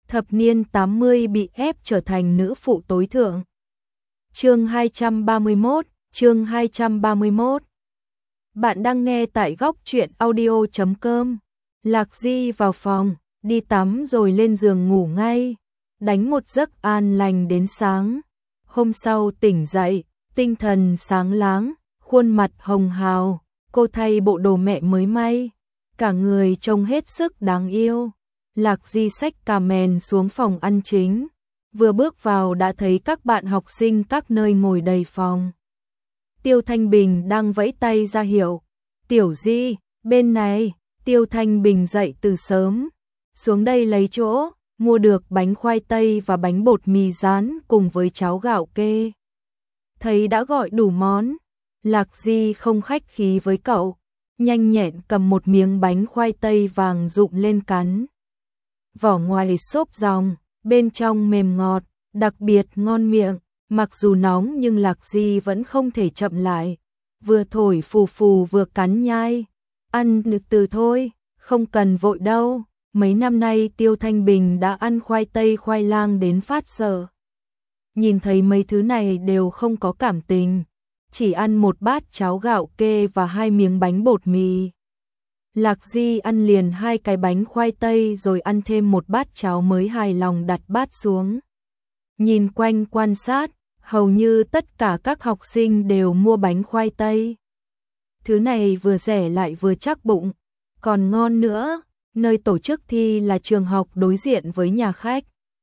thập niên 80 bị ép trở thành nữ phụ tối thượng. Chương 231. Bạn đang nghe tại góc truyện audio.com. Lạc Di vào phòng, đi tắm rồi lên giường ngủ ngay, đánh một giấc an lành đến sáng. Hôm sau tỉnh dậy, tinh thần sáng láng, khuôn mặt hồng hào, cô thay bộ đồ mẹ mới may, cả người trông hết sức đáng yêu. Lạc Di xách cà mền xuống phòng ăn chính, vừa bước vào đã thấy các bạn học sinh các nơi ngồi đầy phòng. Tiêu Thanh Bình đang vẫy tay ra hiệu, "Tiểu Di, bên này." Tiêu Thanh Bình dậy từ sớm, xuống đây lấy chỗ, mua được bánh khoai tây và bánh bột mì rán cùng với cháo gạo kê. Thấy đã gọi đủ món, Lạc Di không khách khí với cậu, nhanh nhẹn cầm một miếng bánh khoai tây vàng rụm lên cắn. Vỏ ngoài xốp giòn, bên trong mềm ngọt, đặc biệt ngon miệng, mặc dù nóng nhưng Lạc Di vẫn không thể chậm lại, vừa thổi phù phù vừa cắn nhai. "Ăn từ thôi, không cần vội đâu." Mấy năm nay Tiêu Thanh Bình đã ăn khoai tây khoai lang đến phát sợ. Nhìn thấy mấy thứ này đều không có cảm tình, chỉ ăn một bát cháo gạo kê và 2 miếng bánh bột mì. Lạc Di ăn liền 2 cái bánh khoai tây rồi ăn thêm một bát cháo mới hài lòng đặt bát xuống. Nhìn quanh quan sát, hầu như tất cả các học sinh đều mua bánh khoai tây. Thứ này vừa rẻ lại vừa chắc bụng, còn ngon nữa. Nơi tổ chức thi là trường học đối diện với nhà khách.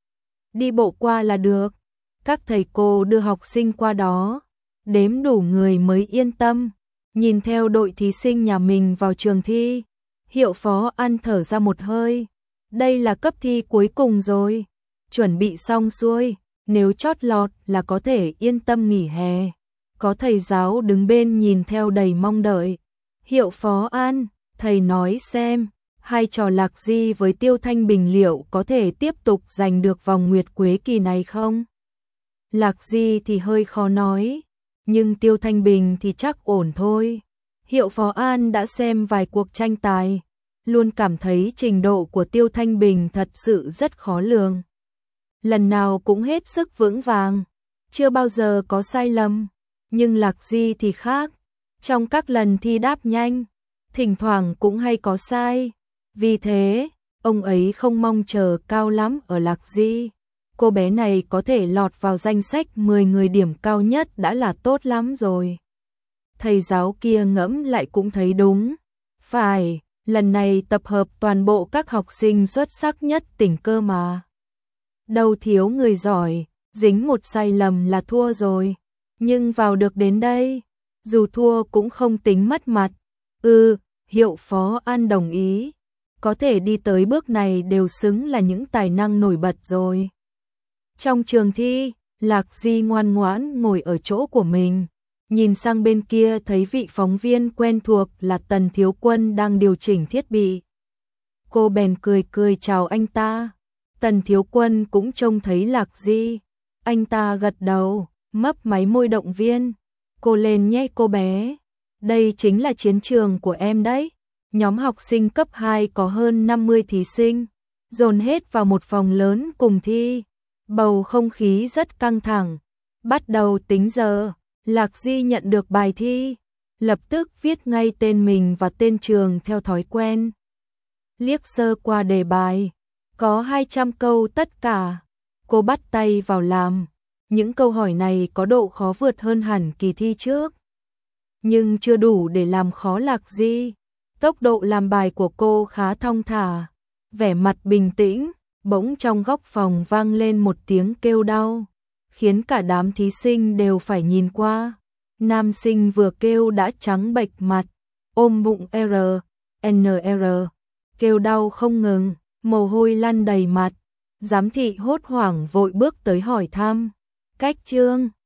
Đi bộ qua là được, các thầy cô đưa học sinh qua đó, đếm đủ người mới yên tâm. Nhìn theo đội thí sinh nhà mình vào trường thi, Hiệu Phó An thở ra một hơi. Đây là cấp thi cuối cùng rồi, chuẩn bị xong xuôi, nếu chót lọt là có thể yên tâm nghỉ hè. Có thầy giáo đứng bên nhìn theo đầy mong đợi. "Hiệu Phó An, thầy nói xem, hai trò Lạc Di với Tiêu Thanh Bình liệu có thể tiếp tục giành được vòng nguyệt quế kỳ này không?" Lạc Di thì hơi khó nói, nhưng Tiêu Thanh Bình thì chắc ổn thôi. Hiệu Phó An đã xem vài cuộc tranh tài, luôn cảm thấy trình độ của Tiêu Thanh Bình thật sự rất khó lường. Lần nào cũng hết sức vững vàng, chưa bao giờ có sai lầm, nhưng Lạc Di thì khác, trong các lần thi đáp nhanh, thỉnh thoảng cũng hay có sai. Vì thế, ông ấy không mong chờ cao lắm ở Lạc Di. Cô bé này có thể lọt vào danh sách 10 người điểm cao nhất đã là tốt lắm rồi. Thầy giáo kia ngẫm lại cũng thấy đúng. Phải, lần này tập hợp toàn bộ các học sinh xuất sắc nhất tỉnh cơ mà. Đâu thiếu người giỏi, dính một sai lầm là thua rồi. Nhưng vào được đến đây, dù thua cũng không tính mất mặt. Hiệu Phó An đồng ý. Có thể đi tới bước này đều xứng là những tài năng nổi bật rồi. Trong trường thi, Lạc Di ngoan ngoãn ngồi ở chỗ của mình, nhìn sang bên kia thấy vị phóng viên quen thuộc là Tần Thiếu Quân đang điều chỉnh thiết bị. Cô bèn cười cười chào anh ta. Tần Thiếu Quân cũng trông thấy Lạc Di, anh ta gật đầu, mấp máy môi động viên. "Cô lên nhé cô bé, đây chính là chiến trường của em đấy." Nhóm học sinh cấp 2 có hơn 50 thí sinh, dồn hết vào một phòng lớn cùng thi. Bầu không khí rất căng thẳng. Bắt đầu tính giờ, Lạc Di nhận được bài thi, lập tức viết ngay tên mình và tên trường theo thói quen. Liếc sơ qua đề bài, có 200 câu tất cả. Cô bắt tay vào làm. Những câu hỏi này có độ khó vượt hơn hẳn kỳ thi trước, nhưng chưa đủ để làm khó Lạc Di. Tốc độ làm bài của cô khá thong thả, vẻ mặt bình tĩnh. Bỗng trong góc phòng vang lên một tiếng kêu đau, khiến cả đám thí sinh đều phải nhìn qua. Nam sinh vừa kêu đã trắng bệch mặt, ôm bụng NR, kêu đau không ngừng, mồ hôi lăn đầy mặt. Giám thị hốt hoảng vội bước tới hỏi thăm. "Cách chương,